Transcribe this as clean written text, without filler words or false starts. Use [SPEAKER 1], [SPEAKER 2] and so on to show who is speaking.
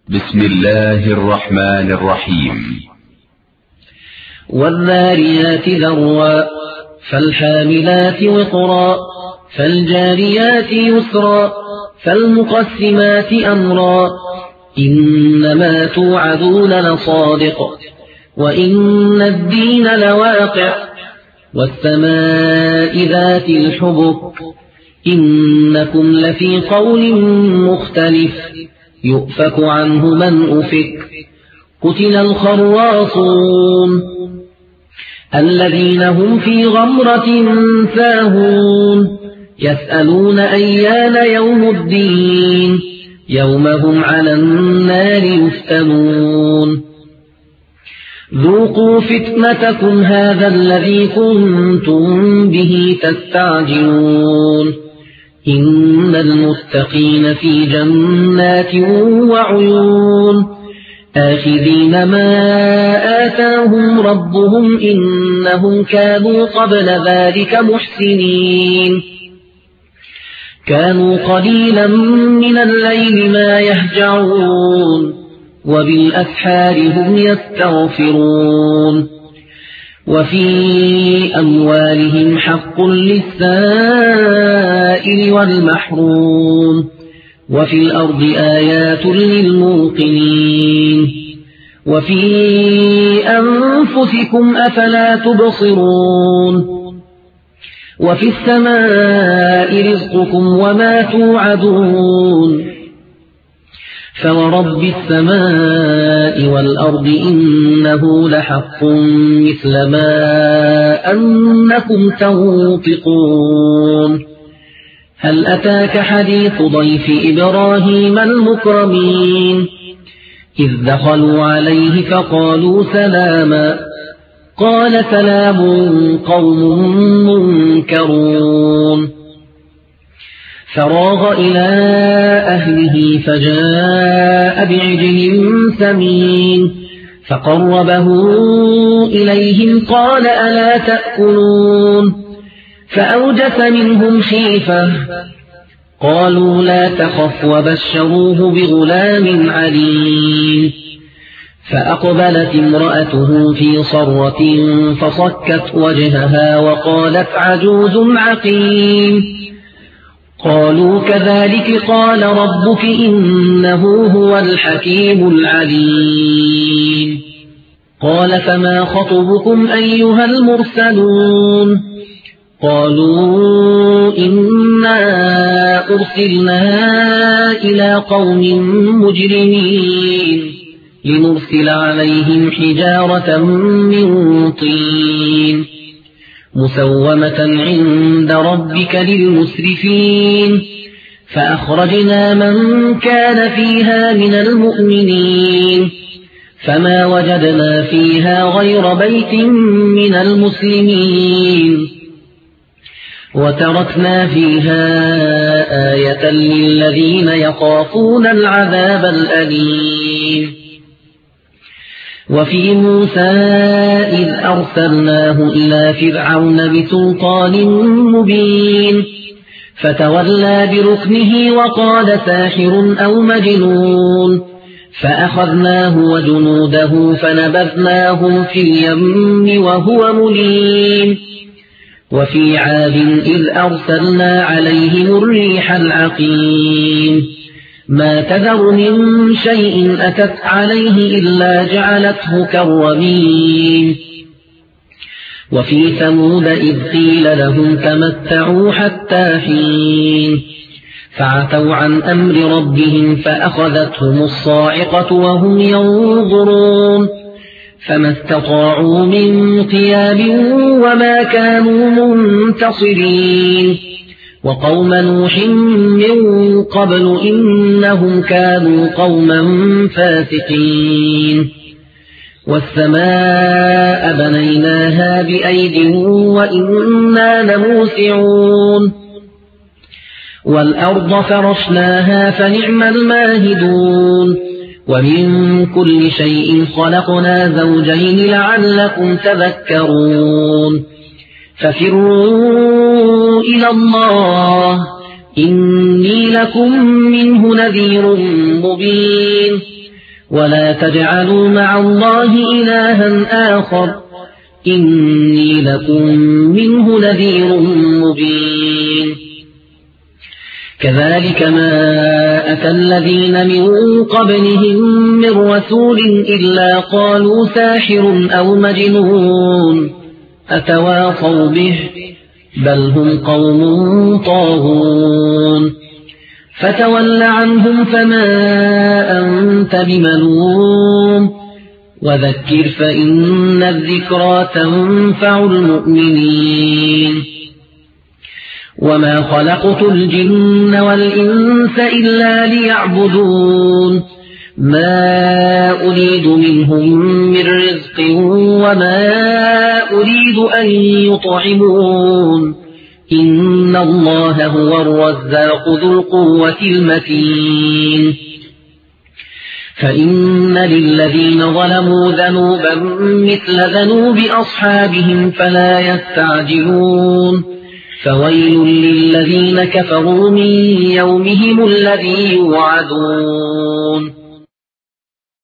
[SPEAKER 1] بسم الله الرحمن الرحيم.
[SPEAKER 2] والذاريات ذروا فالحاملات وقرا فالجاريات يسرا فالمقسمات أمرا إنما توعدون لصادق وإن الدين لواقع والسماء ذات الحبك إنكم لفي قول مختلف يؤفك عنه من أفك قتل الخراصون الذين هم في غمرة ساهون يسألون أيان يوم الدين يوم هم على النار يفتنون ذوقوا فتنتكم هذا الذي كنتم به تستعجلون إن المتقين في جنات وعيون آخذين ما آتاهم ربهم إنهم كانوا قبل ذلك محسنين كانوا قليلا من الليل ما يهجعون وبالأسحار هم يستغفرون وفي أموالهم حق للسائل والمحروم وفي الأرض آيات للموقنين وفي أنفسكم أفلا تبصرون وفي السماء رزقكم وما توعدون فورب السماء والأرض إنه لحق مثل ما أنكم تنطقون هل أتاك حديث ضيف إبراهيم المكرمين إذ دخلوا عليه فقالوا سلاما قال سلام قوم منكرون فراغ إلى أهله فجاء بعجل سمين فقربه إليهم قال ألا تأكلون فأوجس منهم خيفة قالوا لا تخف وبشروه بغلام عليم فأقبلت امرأته في صرة فصكت وجهها وقالت عجوز عقيم قالوا كذلك قال ربك إنه هو الحكيم العليم قال فما خطبكم أيها المرسلون قالوا إنا أرسلنا إلى قوم مجرمين لنرسل عليهم حجارة من طين مسومة عند ربك للمسرفين فأخرجنا من كان فيها من المؤمنين فما وجدنا فيها غير بيت من المسلمين وتركنا فيها آية للذين يخافون العذاب الأليم وفي موسى إذ أرسلناه إلى فرعون بسلطان مبين فتولى بركنه وقال ساحر أو مجنون فأخذناه وجنوده فنبذناهم في اليم وهو مليم وفي عاد إذ أرسلنا عليهم الريح العقيم ما تذر من شيء أتت عليه إلا جعلته كالرميم وفي ثمود إذ قيل لهم تمتعوا حتى حين فعتوا عن أمر ربهم فأخذتهم الصاعقة وهم ينظرون فما استطاعوا من قيام وما كانوا منتصرين وقوم نوح من قبل إنهم كانوا قوما فاسقين والسماء بنيناها بأيد وإنا لموسعون والأرض فرشناها فنعم الماهدون ومن كل شيء خلقنا زوجين لعلكم تذكرون ففروا إلى الله إني لكم منه نذير مبين ولا تجعلوا مع الله إلها آخر إني لكم منه نذير مبين كذلك ما أتى الذين من قبلهم من رسول إلا قالوا ساحر أو مجنون أتواصوا به بل هم قوم طاغون فتول عنهم فما أنت بملوم وذكر فإن الذكرى تنفع المؤمنين وما خلقت الجن والإنس إلا ليعبدون ما أريد منهم من رزق وما أريد أن يطعمون إن الله هو الرزاق ذو القوة المتين فإن للذين ظلموا ذنوبا مثل ذنوب أصحابهم فلا يستعجلون فويل للذين كفروا من يومهم الذي يوعدون